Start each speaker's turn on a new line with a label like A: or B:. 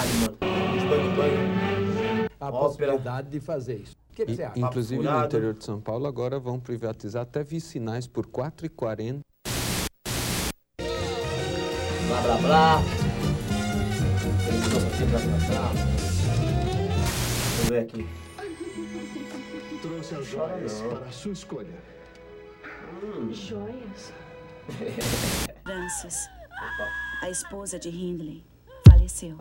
A: verdade, mano. Os bang-bang.
B: A possibilidade de fazer isso. O que você acha?
C: Inclusive no interior de São Paulo agora vão privatizar até vicinais por R$ 4,40.
A: Blá, blá, blá. Blá, blá, blá. Vamos ver aqui.
D: Trouxe as joias para a sua escolha.
E: Joias?
F: Francis,
A: Opa.
F: a esposa de Hindley, faleceu.